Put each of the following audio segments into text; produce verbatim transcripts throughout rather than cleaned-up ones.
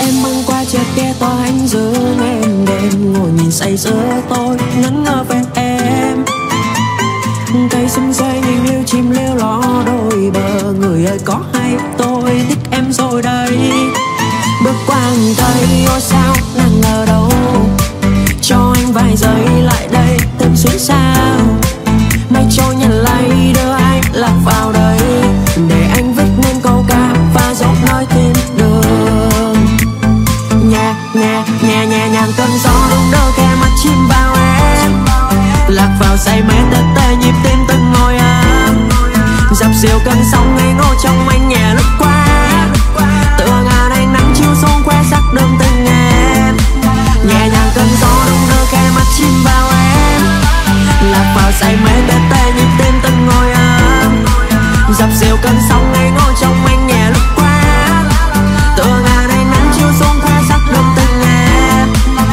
Em băng qua chiếc ghé tòa anh dương em đêm ngồi nhìn say sưa tôi ngẩn ngơ về em. Cây xum xoay nhìn liêu chim liêu lo đôi bờ, người ơi có hay tôi thích em rồi đây. Bước qua hàng cây ôi sao nàng ở đâu, cho anh vài giây lại đây tìm xuyến sao. Mây trôi nhận lấy đưa anh lạc vào đây, để anh viết nên câu ca và dấu nói tên đường. Nhẹ nhẹ nhẹ nhẹ nhàng cơn gió đung đưa khe mắt chim vào em, lạc vào say mê tê tê nhịp tim từng ngồi am. Dập dìu cơn sóng ngây ngô trong anh nhẹ lướt qua, tựa ngàn ánh nắng chiếu xuống khoe sắc đường tình em. Nhẹ nhàng cơn gió đung đưa khe mắt chim vào em, lạc vào say mê tê tê nhịp tim từng ngồi am. Dập dìu cơn sóng ngây ngô trong anh nhẹ lướt qua, tựa ngàn ánh nắng chiếu xuống khoe sắc đường tình em.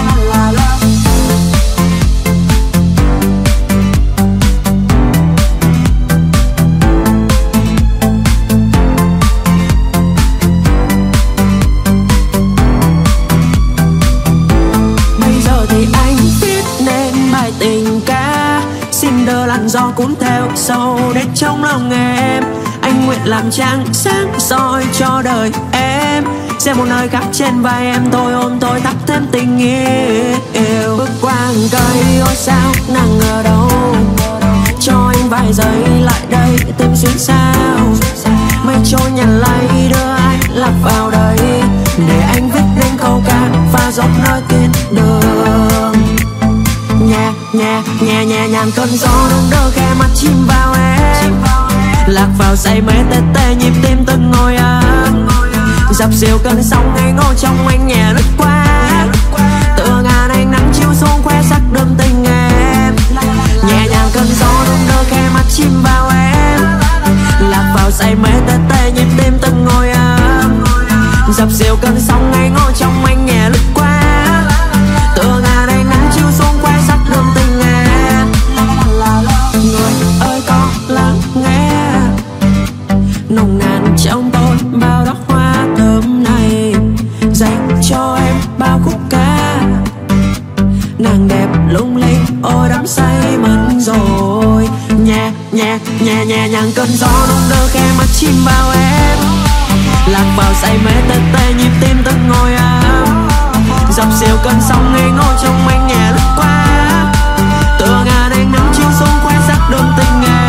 Bây giờ thì anh viết nên bài tình ca, xin đỡ làn gió cuốn theo sâu để trong lòng em. Anh nguyện làm trăng sáng soi cho đời em, sẽ một nơi khác trên vai em tôi ôm tôi thắp thêm tình yêu. Bước qua hàng cây ôi sao nàng ở đâu, cho anh vài giây lại đây tìm xuyến sao. Mây trôi nhận lấy đưa anh lạc vào đây, để anh viết nên câu ca và dốc nói tên đường. Nhẹ nhẹ nhẹ nhẹ nhàng cơn gió đung đưa khe mắt chim vào em, lạc vào say mê tê tê nhịp tim từng ngồi am. Dập dìu cơn sóng ngây ngô trong anh nhẹ lướt qua, tựa ngàn ánh nắng chiếu xuống khoe sắc đường tình em. Nhẹ nhàng cơn gió đung đưa khe mắt chim vào em, lạc vào say mê tê tê nhịp tim từng ngồi am. Dập dìu cơn sóng ngây ngô trong anh nhẹ lướt qua, tựa ngàn ánh nắng chiếu xuống khoe sắc đường tình em. Người ơi có lắng nghe nồng nàn trong tôi bao đóa hoa thơm này, dành cho em bao khúc ca. Nàng đẹp lung linh ôi đắm say mẫn rồi. Nhẹ nhẹ nhẹ nhẹ nhàng cơn gió đung đưa khe mắt chim vào em, lạc vào say mê tê tê nhịp tim từng ngồi am. Dập dìu cơn sóng ngây ngô trong anh nhẹ lướt qua, tựa ngàn ánh nắng chiếu xuống khoe sắc đường tình em.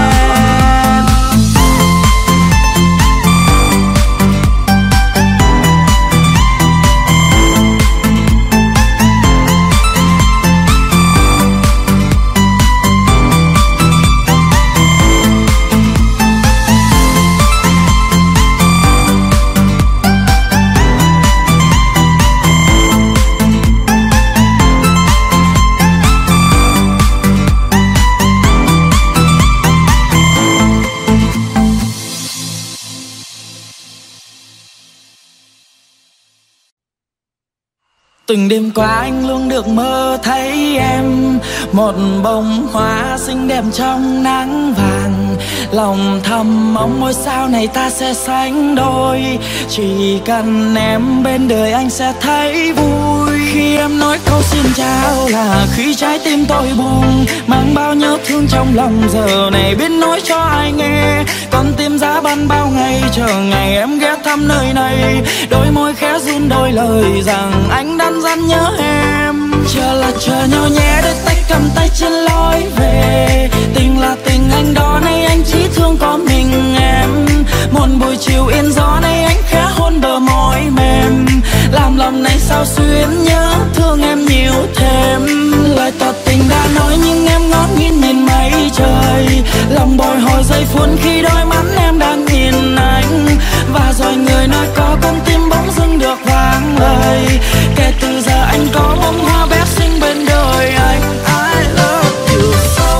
Từng đêm qua anh luôn được mơ thấy em, một bông hoa xinh đẹp trong nắng vàng. Lòng thầm mong ngôi sao này ta sẽ sánh đôi, chỉ cần em bên đời anh sẽ thấy vui. Khi em nói câu xin chào là khi trái tim tôi buồn, mang bao nhớ thương trong lòng giờ này biết nói cho ai nghe. Con tim giá băng bao ngày chờ ngày em ghé thăm nơi này, đôi môi khẽ run đôi lời rằng anh đang dằn nhớ em. Chờ là chờ nhau nhé, đôi tay cầm tay trên lối về. Tình là tình anh đó, nay anh chỉ thương có mình em. Một buổi chiều yên gió nay anh khẽ hôn bờ môi mềm, làm lòng này sao xuyến nhớ thương em nhiều thêm. Lời tỏ tình đã nói nhưng em ngó nghiêng nhìn mây trời, lòng bồi hồi giây phút khi đôi mắt em đang nhìn anh. Và rồi người nói có con tim bỗng dưng được vang lời, kể từ giờ anh có bông hoa bé xinh bên đời anh. I love you so.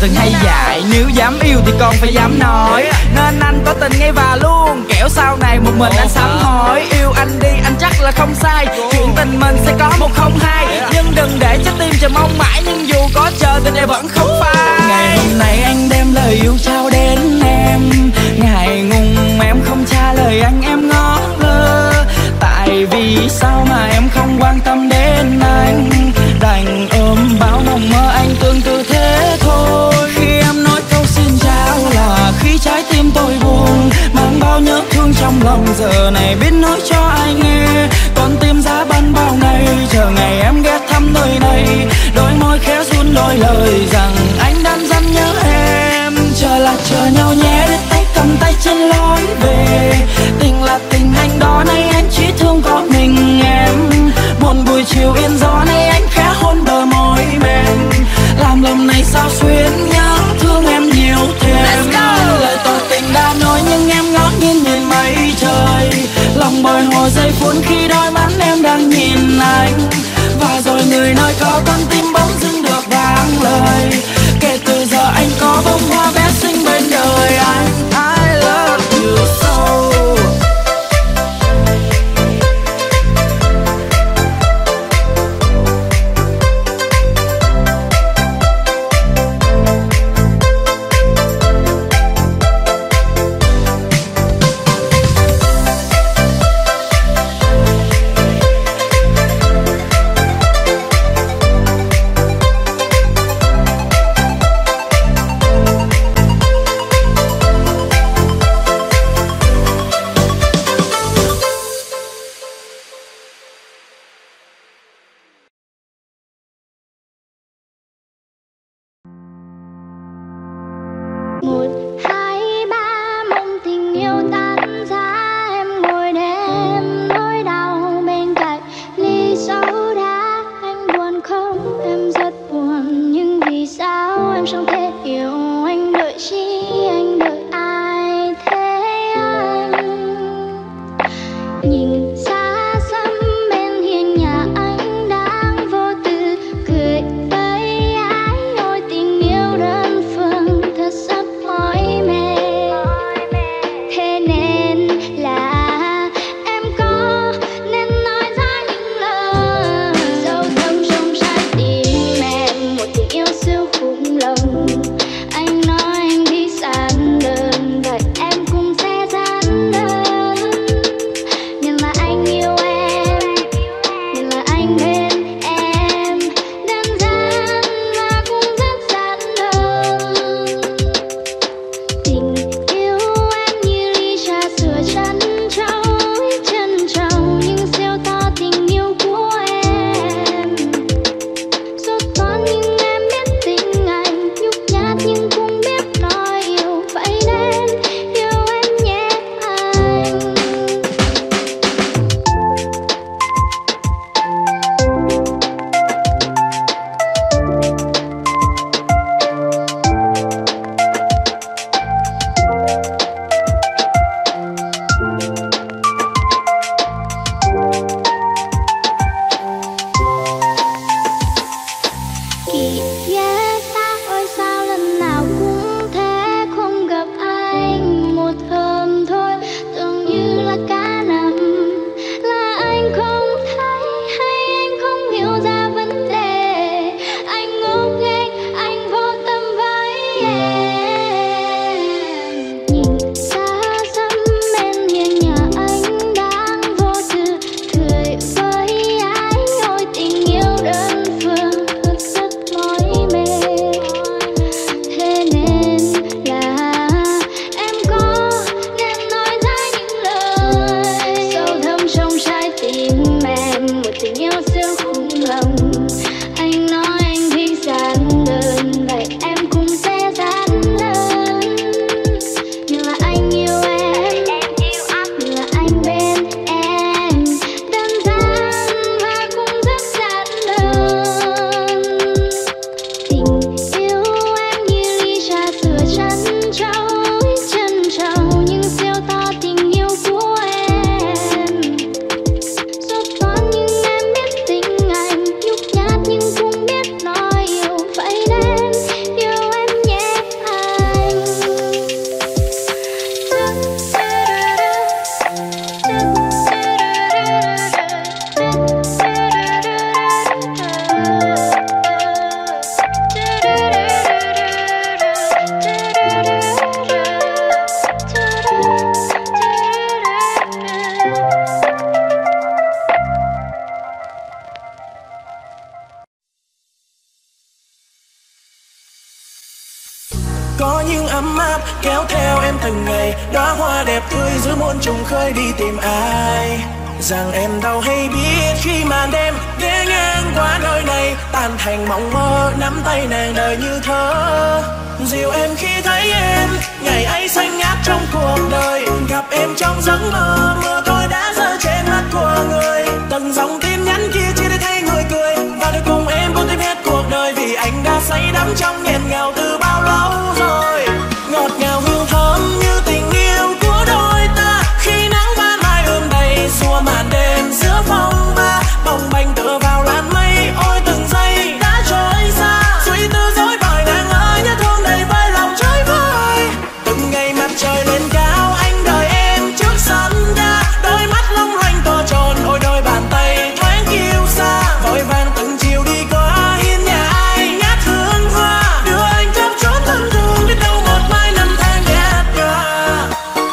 từng hay dạy, nếu dám yêu thì con phải dám nói. Nên anh có tình ngay và luôn, kẻo sau này một mình anh sám hối. Yêu anh đi anh chắc là không sai, chuyện tình mình sẽ có một không hai. Nhưng đừng để trái tim chờ mong mãi, nhưng dù có chờ tình này vẫn không phai. Ngày hôm nay anh đem lời yêu trao đến em, ngại ngùng em không trả lời anh em ngó ngơ. Tại vì sao mà em không quan tâm đến anh, đành ôm bao mộng mơ anh tương tự thế thôi. Khi em nói câu xin chào là khi trái tim tôi buồn, mang bao nhớ thương trong lòng giờ này biết nói cho ai nghe. Con tim giá băng bao ngày chờ ngày em ghé thăm nơi này, đôi môi khẽ run đôi lời rằng anh đang dần nhớ em. Chờ là chờ nhau nhé, để tay cầm tay trên lối về. Tình là tình anh đó, nay anh chỉ thương có mình em. Buồn buổi chiều yên gió, nay anh khẽ hôn bờ môi mềm, làm lòng này sao xuyên nhớ thương em nhiều thêm. Lời tỏ tình đã nói nhưng em ngó nghiêng nhìn mây trời, lòng bồi hồi giây phút khi đôi mắt em đang nhìn anh. Và rồi người nơi có con tim bỗng dưng được vang lời, kể từ giờ anh có bông hoa bé xinh bên đời anh. I love you. đóa hoa đẹp tươi giữa muôn trùng khơi đi tìm ai. Rằng em đâu hay biết khi màn đêm ghé ngang qua nơi này, tan thành mộng mơ nắm tay nàng đời như thơ. Dìu em khi thấy em, ngày ấy xanh ngát trong cuộc đời. Gặp em trong giấc mơ, mưa tôi đã rơi trên mắt của người. Từng dòng tin nhắn kia chỉ để thấy người cười, và để cùng em buông thêm hết cuộc đời. Vì anh đã say đắm trong nghẹn ngào từ bao lâu rồi. Ngọt ngào hương thơm như tình yêu của đôi ta, khi nắng ban mai ươm đầy xua màn đêm giữa phong ba. Bồng bềnh tựa vào làn mây, ôi từng giây đã trôi xa. Suy tư dối bời nàng ơi, nhớ thương đầy vơi lòng chơi vơi. Từng ngày mặt trời lên cao, anh đợi em trước sân ga. Đôi mắt long lanh to tròn, ôi đôi bàn tay thoáng kiêu xa. Vội vàng từng chiều đi qua hiên nhà ai ngát hương hoa. Đưa anh khắp chốn thân thương, biết đâu một mai năm tháng nhạt nhòa.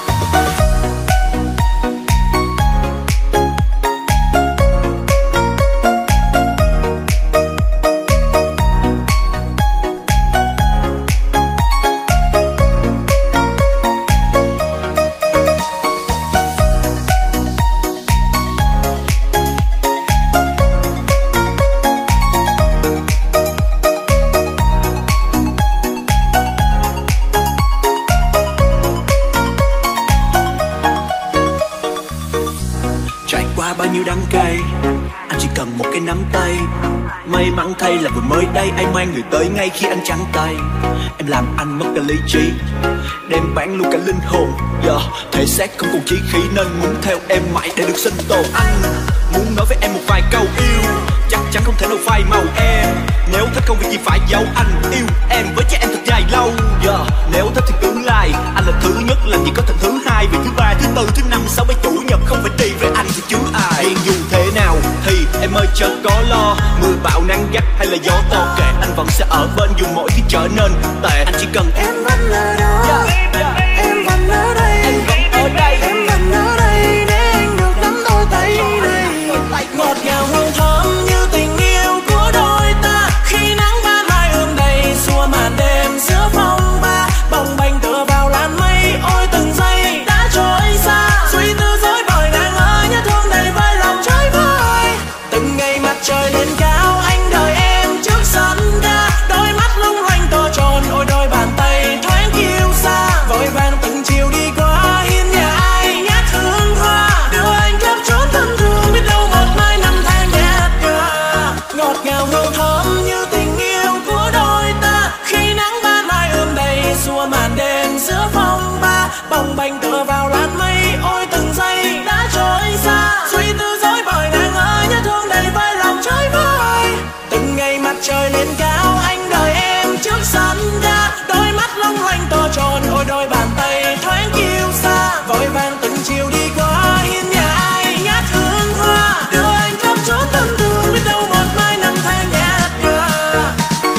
Trải qua bao nhiêu đắng cay, anh chỉ cần một cái nắm tay. May mắn thay là vừa mới đây anh mang người tới ngay khi anh trắng tay. Em làm anh mất cả lý trí, đem bán luôn cả linh hồn. Giờ thể xác không còn chí khí nên muốn theo em mãi để được sinh tồn. Anh muốn nói với em một vài câu yêu, chắc chắn không thể nào phai màu em. Nếu thích không việc gì phải giấu, anh yêu em với cha em thật dài lâu. Giờ nếu thích thì cứ like, anh là thứ nhất làm gì có thành thứ hai. Vì thứ ba, thứ tư, thứ năm, sáu, bảy chủ nhật không phải đi với anh thì chứ ai. Dù thế nào thì em ơi chớ có lo, mưa bão nắng gắt hay là gió to kệ, anh vẫn sẽ ở bên dù mọi thứ trở nên tệ. Anh chỉ cần Em vẫn ở đó, yeah. em vẫn ở đây, Em vẫn ở đây, em vẫn ở đây để anh được nắm đôi tay này. Ngọt ngào hương thơm như tình yêu của đôi ta, khi nắng ban mai ươm đầy xua màn đêm giữa phong ba. Bồng bềnh tựa vào làn mây, ôi từng giây đã trôi xa. Suy tư dối bời nàng ơi, nhớ thương đầy vơi lòng chơi vơi. Từng ngày mặt trời lên cao, anh đợi em trước sân ga. Đôi mắt lung lanh to tròn, ôi đôi bàn tay thoáng kiêu xa. Vội vàng từng chiều đi qua hiên nhà ai ngát hương hoa. Đưa anh khắp chốn thân thương, biết đâu một mai năm tháng nhạt nhòa. Ngọt ngào hương thơm như tình yêu của đôi ta, khi nắng ban mai ươm đầy xua màn đêm giữa phong ba. Bồng bềnh tựa vào làn mây, ôi từng giây đã trôi xa. Suy tư dối bời nàng ơi, nhớ thương đầy vơi lòng chơi vơi. Từng ngày mặt trời lên cao, anh đợi em trước sân ga. Đôi mắt long lanh to tròn, ôi đôi bàn tay thoáng kiêu xa. Vội vàng từng chiều đi qua hiên nhà ai ngát hương hoa. Đưa anh khắp chốn thân thương, biết đâu một mai năm tháng nhạt nhòa.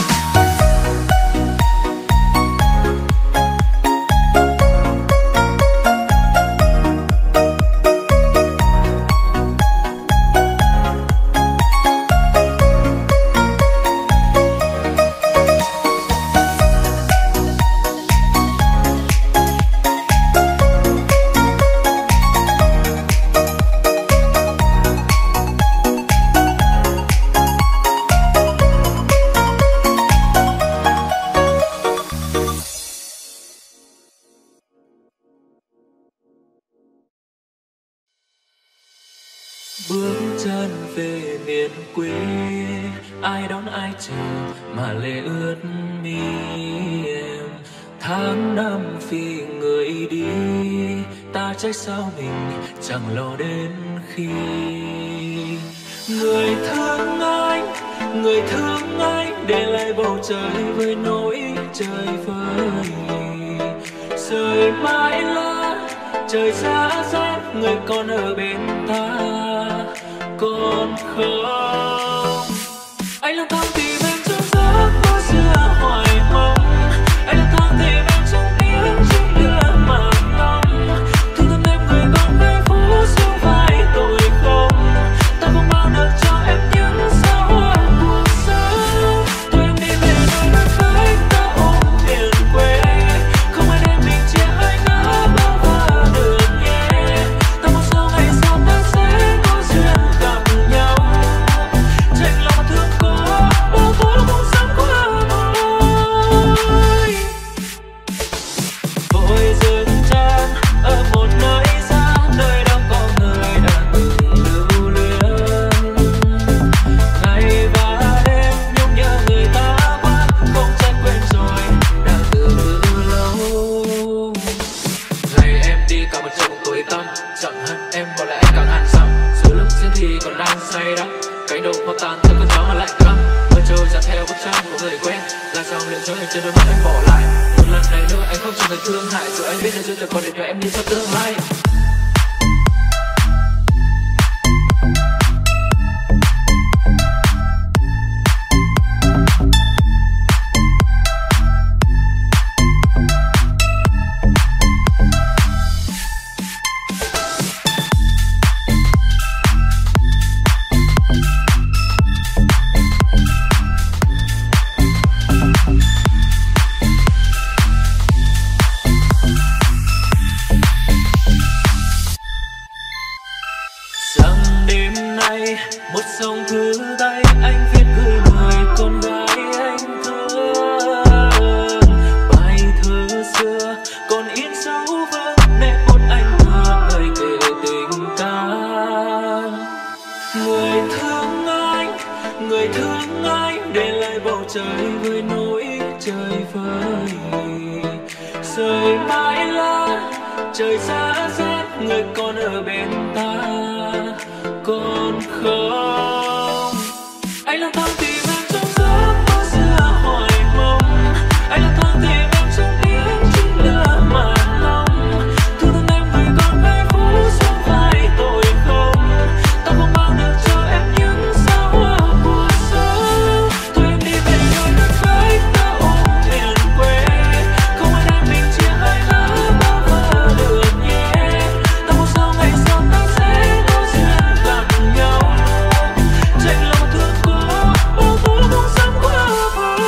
Bước chân về miền quê, ai đón ai chờ mà lệ ướt mi em. Tháng năm vì người đi, ta trách sao mình chẳng lo đến khi. Người thương anh, người thương anh, để lại bầu trời với nỗi trời vơi. Rời mãi lá, trời giá rét, người còn ở bên ta còn không. Anh lang thang tìm em trong giấc mơ xưa hoài mong, anh lang thang tìm em trong tiếng chim đưa màn ngóng. Thương thân em người còn về phố xuống vai tội không, ta không bao được cho em những sao hoa cuộc sống. Thôi em đi về nơi đất khách ta ôm miền quê, không ai đem mình chia hai ngã bao bao tàn theo cơn gió mà lạnh căm. Mưa trôi dạt theo bức tranh của người quen, là dòng lệ rơi trên đôi mắt anh bỏ lại. Một lần này nữa anh không chỉ người thương hại, dù anh biết là chưa còn để cho em đi cho tương lai. Một dòng thư tay anh viết gửi người con gái anh thương. Bài thơ xưa còn in dấu vết nét bút anh thương lời kể tình ca. Người thương anh, người thương anh, để lại bầu trời với nỗi trời vơi. Rời mãi lá trời xa rét, người còn ở bên ta còn không. Anh lang thang tìm em trong giấc mơ xưa hoài mong, anh lang thang tìm em trong tiếng chim lửa màn lòng. Thương thương em người còn mấy phút sống vai tội không, ta không mang được cho em những sao hoa cuộc sống. Thôi em đi về nơi đất khách ta ôm miền quê, không ai đem mình chia hai lỡ bao vơ được nhé. Ta mong sao ngày sau ta sẽ có duyên gặp nhau, tranh lòng thương cố bao tố không dám qua vời.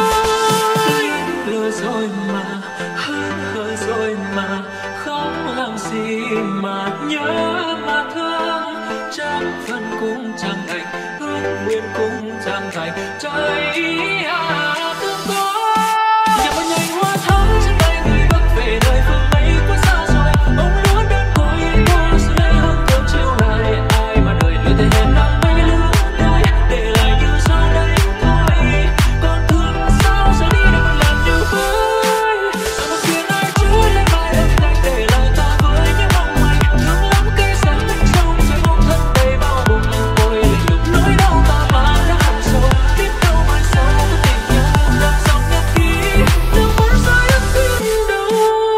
Lừa rồi mà hơn hỡi rồi mà không làm gì mà nhớ mà thương. Chắc phần cũng chẳng thành, ước nguyện cũng chẳng thành, trời à thương có. Nhạc một nhành hoa thắm trên tay người bắc về nơi phương ấy quá xa rồi. Ông lúa đơn côi buông dưới đây hương thơm chiều lại. Ai mà đời luyện thể hẹn năm mấy lứa đôi, để lại như gió đây thôi. Còn thương sao giờ đi đâu làm như vơi. Sao một thuyền ai trôi lên vai âm thanh, để lại ta với những mong manh. Thương lắm cây xanh sông rồi bông thân đầy bao bụng ôi lạnh lùng. Nỗi đau ta mang đã hằn sâu, biết đâu mai sau có tình nhau đậm dòng nhật ký nước mắt rơi ướt tim đâu.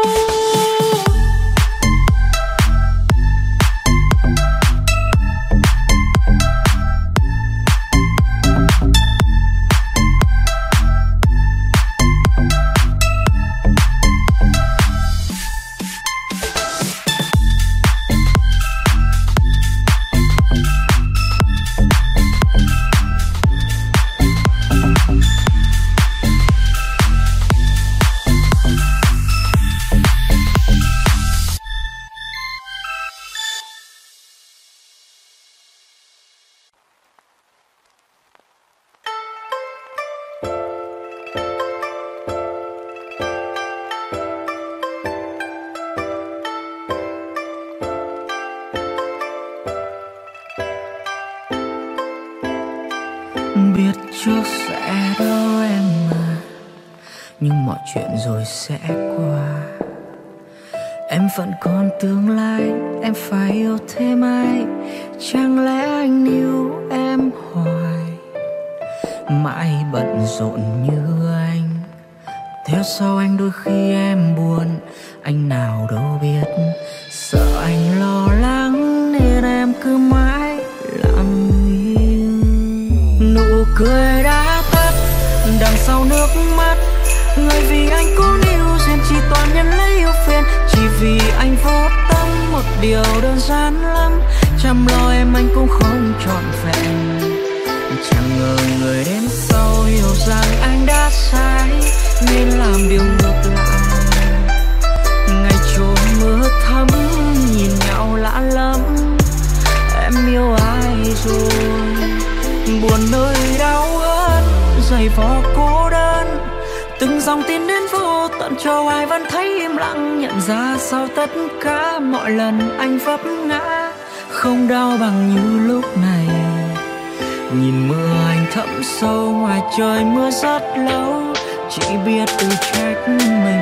Biết trước sẽ đau em mà, nhưng mọi chuyện rồi sẽ qua. Em vẫn còn tương lai, em phải yêu thêm ai. Chẳng lẽ anh yêu em hoài, mãi bận rộn như anh. Theo sau anh đôi khi em buồn, anh nào đâu biết. Sợ anh lo lắng nên em cứ mãi lặng im. Nụ cười đã tắt đằng sau nước mắt, người vì anh cố níu duyên chỉ toàn nhân lấy yêu phiền. Chỉ vì anh vô tâm một điều đơn giản lắm, chăm lo em anh cũng không trọn vẹn. Chẳng ngờ người đến sau hiểu rằng anh đã sai, nên làm điều ngược lại. Ngày trôi mưa thấm nhìn nhau lạ lắm, em yêu ai rồi. Buồn nơi đau ớt dày vò cô đơn, từng dòng tin đến vô tận cho ai vẫn thấy im lặng. Nhận ra sau tất cả mọi lần anh vấp ngã, không đau bằng như lúc này. Nhìn mưa anh thấm sâu ngoài trời mưa rất lâu, chỉ biết tự trách mình.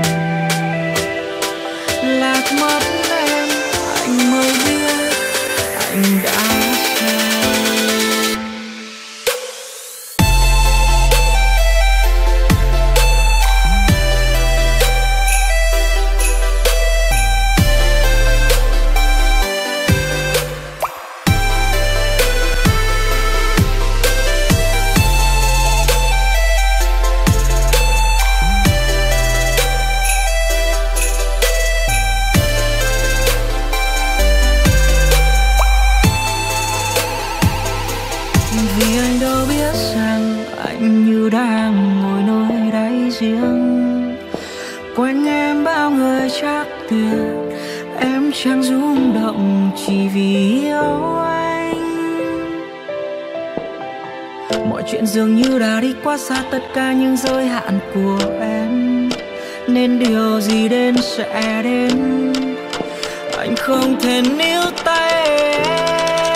Lạc mất em anh mới biết anh đã sai. chẳng rung động chỉ vì yêu anh. Mọi chuyện dường như đã đi quá xa tất cả những giới hạn của em, nên điều gì đến sẽ đến, anh không thể níu tay em.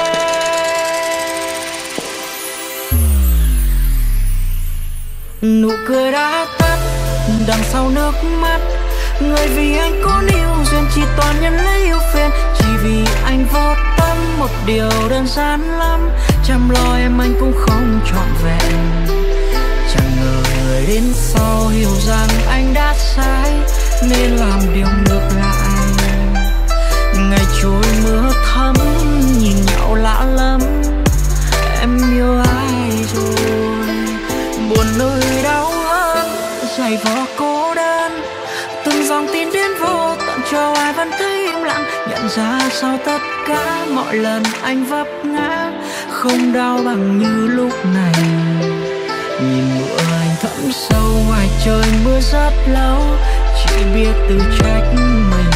Nụ cười đã tắt đằng sau nước mắt, người vì anh có níu duyên chỉ toàn nhân lấy yêu phiền. Chỉ vì anh vô tâm một điều đơn giản lắm, chăm lo em anh cũng không trọn vẹn. Chẳng ngờ người đến sau hiểu rằng anh đã sai, nên làm điều ngược lại. Ngày trôi mưa thấm nhìn nhau lạ lắm, em yêu ai rồi. Buồn nơi đau hơn dày vò cô đơn, từng dòng tin đến vô tận cho ai vẫn thấy im lặng. Nhận ra sau tất cả mọi lần anh vấp ngã, không đau bằng như lúc này. Nhìn mưa anh thấm sâu ngoài trời mưa rất lâu, chỉ biết tự trách mình.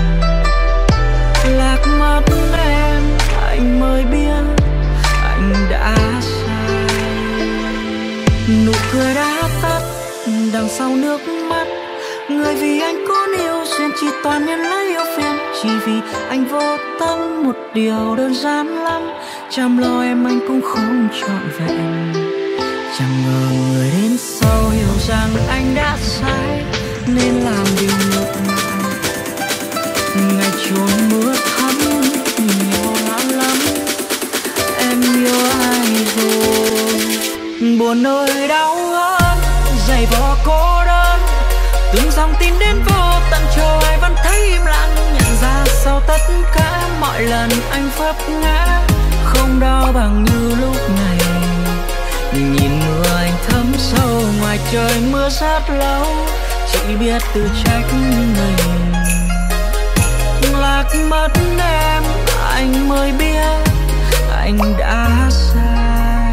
Lạc mất em anh mới biết anh đã sai. Nụ cười đã tắt đằng sau nước mắt, người vì anh có níu duyên chỉ toàn nhân lấy yêu phiền. Chỉ vì anh vô tâm một điều đơn giản lắm, chăm lo em anh cũng không trọn vẹn. Chẳng ngờ người đến sau hiểu rằng anh đã sai, nên làm điều ngược lại. Ngày trôi mưa thấm nhiều lắm lắm, em yêu ai rồi. Buồn nơi đau hơn dày vò cô đơn, từng dòng tin đến vô tận cho ai vẫn thấy im lặng. Nhận ra sau tất cả mọi lần anh vấp ngã, không đau bằng như lúc này. Nhìn mưa anh thấm sâu ngoài trời mưa rất lâu, chỉ biết tự trách mình. Lạc mất em anh mới biết anh đã sai.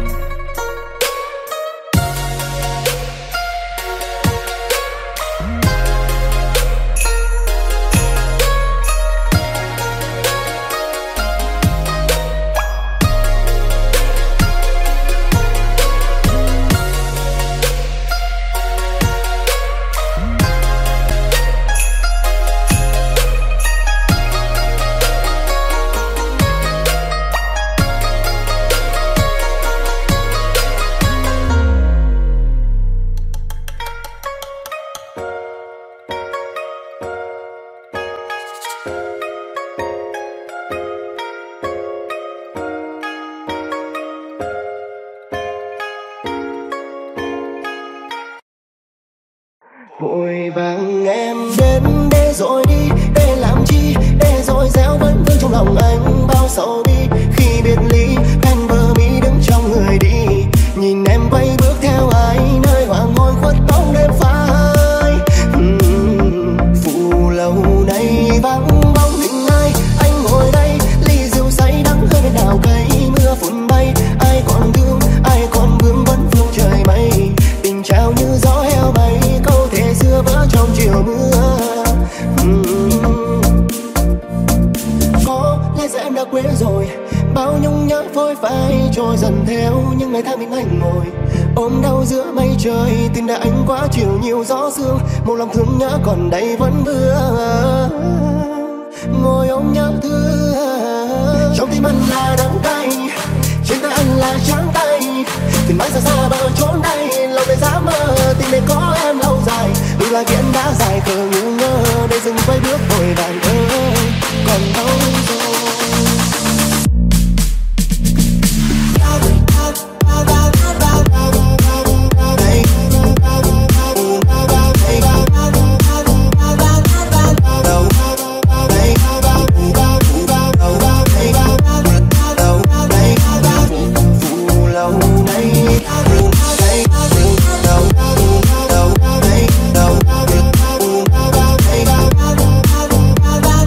Vội vàng em đến để rồi đi, để làm chi, để rồi gieo vẫn vương trong lòng anh bao sầu bi. Khi biệt ly pen vơ mi đứng trong người đi, nhìn em quay bước theo ai nơi hoàng hôn khuất bóng đêm phai. uhm, Phụ lâu nay vắng bóng hình ai, anh ngồi đây ly rượu say đắng hơi bên đào cây. Mưa phùn bay ai còn thương, ai còn vương vấn phương trời mây. Tình trao như gió heo bay, câu thề xưa vỡ trong chiều mưa. uhm. Có lẽ giờ em đã quên rồi, bao nhung nhớ phôi phai trôi dần theo những ngày tháng bên anh ngồi ôm đau giữa mây trời. Tình đã anh quá chiều nhiều gió sương, một lòng thương nhớ còn đây vẫn vương ngồi ôm nhớ thương. Trong tim anh là đắng cay, trên tay anh là trắng tay. Tình mãi xa xa bờ trốn đây, lâu nay dám mơ tình này có em lâu dài. Dù là kiện đã dài khờ ngu ngơ, để dừng quay bước vội vàng thơ còn đâu rồi. Bye.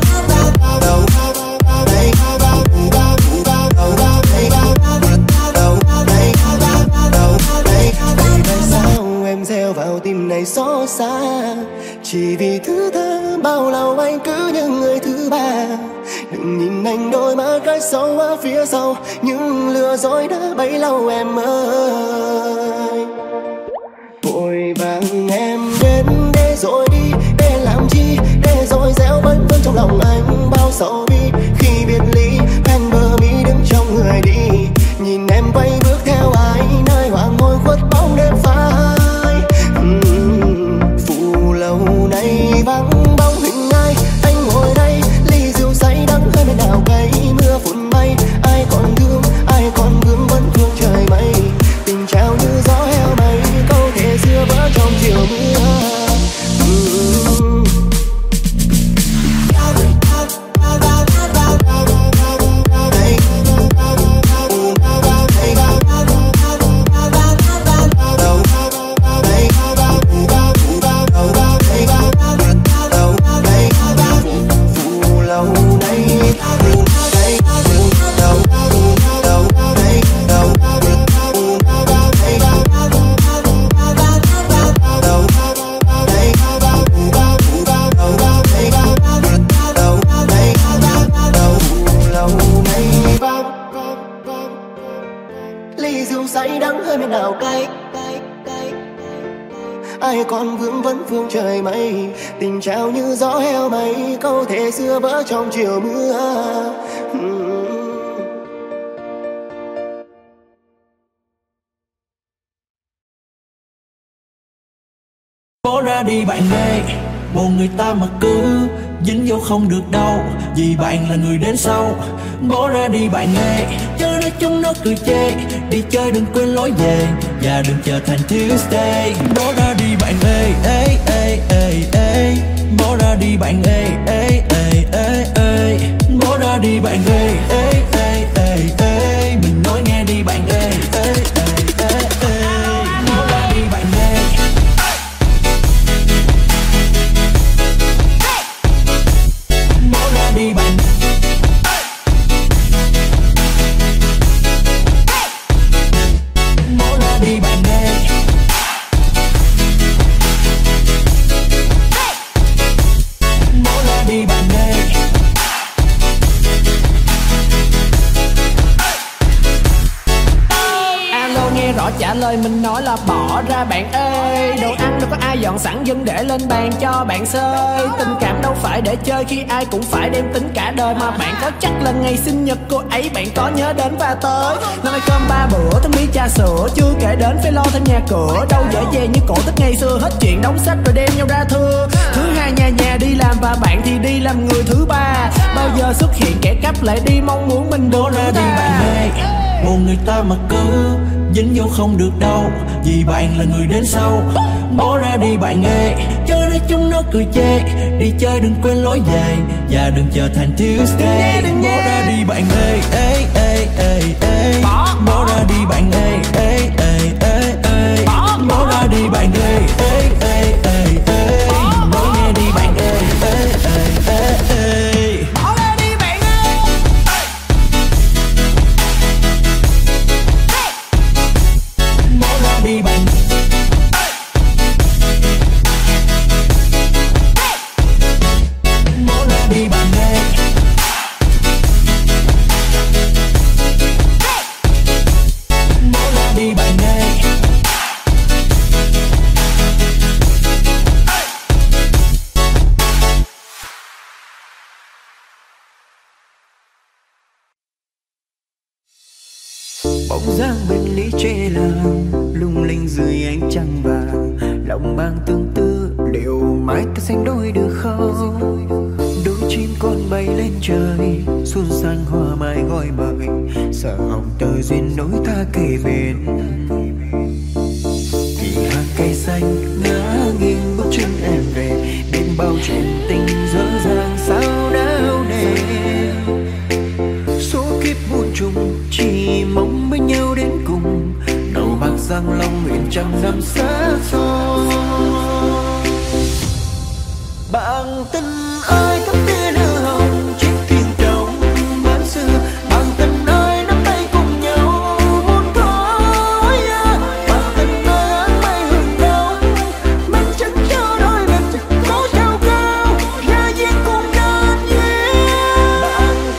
Đừng nhìn anh đôi mắt cái sâu ở phía sau, những lừa dối đã bấy lâu em ơi. Vội vàng em đến để rồi đi, để làm chi, để rồi gieo vấn vương trong lòng anh bao sầu bi. Khi biệt ly ven bờ mi đứng trong người đi, nhìn em quay bước theo ai nơi hoàng hôn khuất bóng đêm phai. uhm, Phù lâu nay vắng bóng hình ai, anh ngồi đây ly rượu say đắng hơn bên nào cây. Mưa phùn bay ai còn thương, ai còn vương vấn vương trời mây. Tình trao như gió heo mây, câu thề xưa vỡ trong chiều mưa. uhm. Ly rượu say đắng hơi bên nào cay, ai còn vương vấn phương trời mây. Tình trao như gió heo mây, câu thề xưa vỡ trong chiều mưa. uhm. Bỏ ra đi bạn ơi, một người ta mà cứ dính vô không được đâu, vì bạn là người đến sau. Bỏ ra đi bạn ơi, chớ nói chúng nó cười chê. Đi chơi đừng quên lối về, và đừng trở thành Tuesday. Bỏ ra đi bạn ơi, ê ê ê ê. Bỏ ra đi bạn ơi, ê ê ê ê. Bỏ ra đi bạn ơi, ê ê ê ê. Mình nói nghe đi bạn ơi, ê ê ê ê. Bỏ ra đi bạn ơi. Bỏ ra đi bạn. Bỏ ra đi bạn ơi. Bỏ ra đi bạn ơi. Alo nghe rõ trả lời mình nói là bỏ ra bạn ơi. Đồ ăn đâu có ai dọn sẵn dân để lên bàn cho bạn xơi. Tình cảm đâu phải để chơi khi ai cũng phải đem tính cả đời. Mà bạn có chắc là ngày sinh nhật cô ấy bạn có nhớ đến và tới. Năm nay cơm ba bữa thêm ly trà sữa, chưa kể đến phải lo thêm nhà cửa. Đâu dễ dàng như cổ tích ngày xưa, hết chuyện đóng sách rồi đem nhau ra thưa. Thứ hai nhà nhà đi làm và bạn thì đi làm người thứ ba. Bao giờ xuất hiện kẻ cắp lại đi mong muốn mình được ra đi bạn ơi. Một người ta mà cứ dính vô không được đâu, vì bạn là người đến sau. Bỏ ra đi bạn ơi, chớ nói chúng nó cười chê. Đi chơi đừng quên lối về, và đừng trở thành Tuesday. Bỏ ra đi bạn ơi, ê ê ê ê. Bỏ ra đi bạn ơi, ê ê ê ê. Bỏ ra đi bạn ơi, ê ê ê ê. Nói nghe đi bạn ơi, ê ê ê ê. Bỏ ra đi bạn ơi. Bỏ ra đi bạn. Bỏ ra đi bạn ơi. Bỏ ra đi bạn ơi. Bóng dáng bên ly tre làng lung linh dưới ánh trăng vàng. Lòng mang tương tư liệu mãi ta sánh đôi được không? Đôi chim con bay lên trời, xuân sang hoa mai gọi mời. Sợ hồng tờ duyên nối ta kề bên. Thì hàng cây xanh ngã nghiêng bước chân em về. Bên bao chuyện tình dở dàng sao đau nề. Số kiếp muôn trùng chỉ mong bên nhau đến cùng. Đầu bạc giang long nguyện trăm năm xa xôi. Bằng tình ai thắm tia nở hồng chiếc thuyền trong bán xưa. Bằng tình ai nắm tay cùng nhau muôn khói. Bằng tình ai áng mây hừng đông. Mình chẳng cho đôi mình cố trao cao ra duyên cùng nhân duyên. Bằng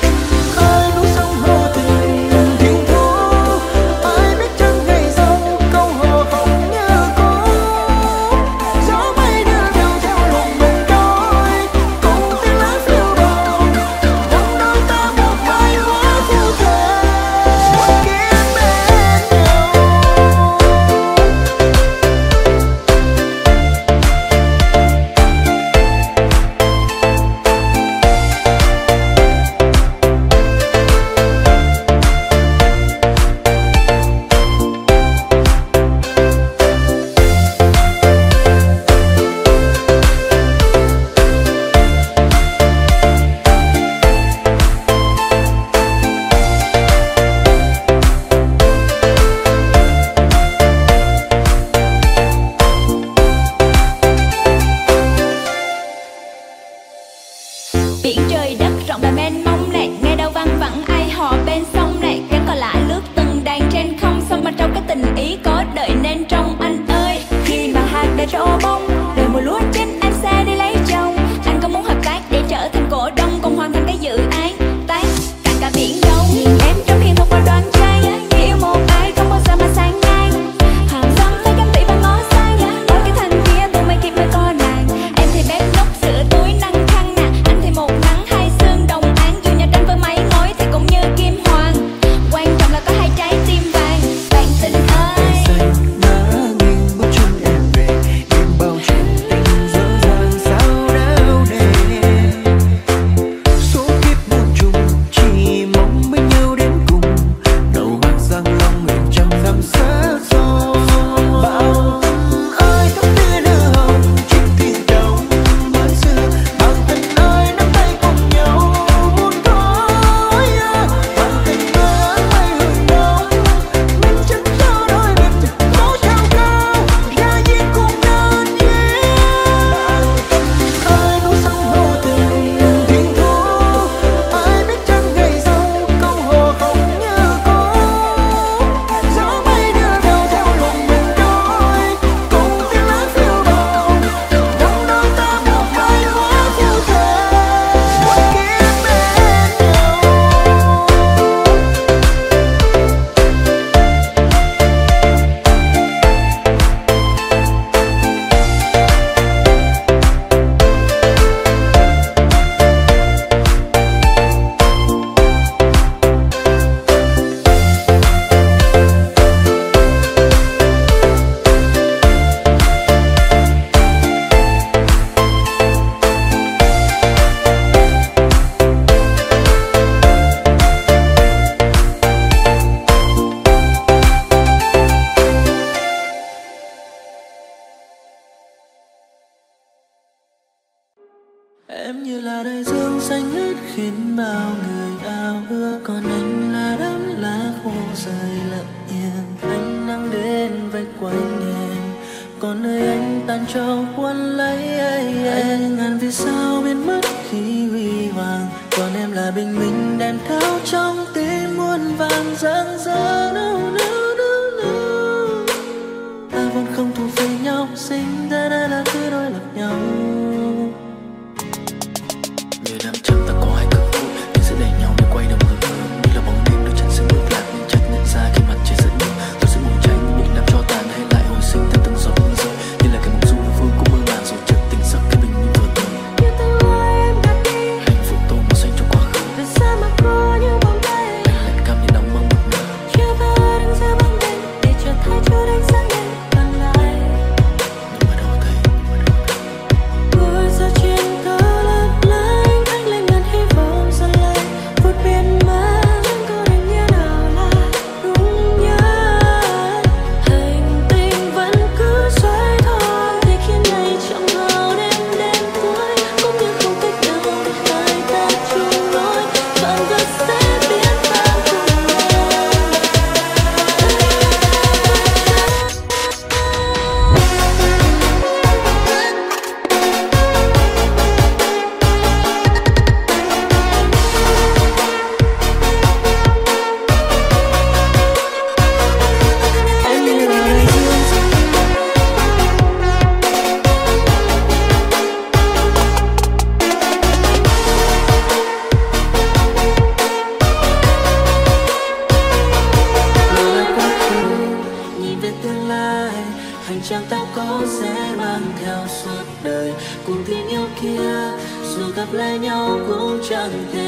là đại dương xanh ngắt khiến bao người ao ước, còn anh là đám lá khô rơi lặng yên. Anh đang đến vây quanh em, còn nơi anh tan trâu cuốn lấy anh. Anh ngàn vì sao biến mất khi huy hoàng, còn em là bình minh đèn thao trong tim muôn vàng rạng rỡ. No, no, no, no. Ta vốn không thuộc về nhau, sinh ra đã là cứ đôi lập nhau. Như năm trăm ta có hai cực vui, nhưng sẽ đẩy nhau để quay đầu ngược hướng. Như là bóng đêm đôi chân sẽ bước lạc, nhưng chắc nhận ra khi mặt trời dẫn nước. Tôi sẽ buồn tránh định làm cho tàn hay lại hồi sinh theo từng giọt mưa rơi. Như là cái mộng du phương cũng mơ màng rồi chợt tỉnh giấc cái bình minh vừa tới. Như tương lai em đã đi, hạnh phúc tô màu xanh cho quá khứ. vì sao mà có những vòng tay Anh lạnh cam như nắng mong một nở. chưa vỡ đứng giữa bóng đêm để chợt thấy chút ánh sáng đêm càng lại. Nhưng mà đâu thấy, nhưng mà đâu thấy. Ngồi giờ trên tơ lấp lánh, ánh lên ngàn hy vọng dần lại vụt biển mà chẳng có định nghĩa nào là đúng nhất. Hành tinh vẫn cứ xoay thôi, để khiến ngày chẳng vào đêm đêm cuối, cũng như không cách nào để hai ta chung lối. Vạn vật sẽ biến tan cùng em. Anh như là đại dương xanh ngỡ quá khứ, nhìn về tương lai, hành trang ta có sẽ mang theo suốt đời. Cùng tình yêu kia dù gặp lại nhau cũng chẳng thể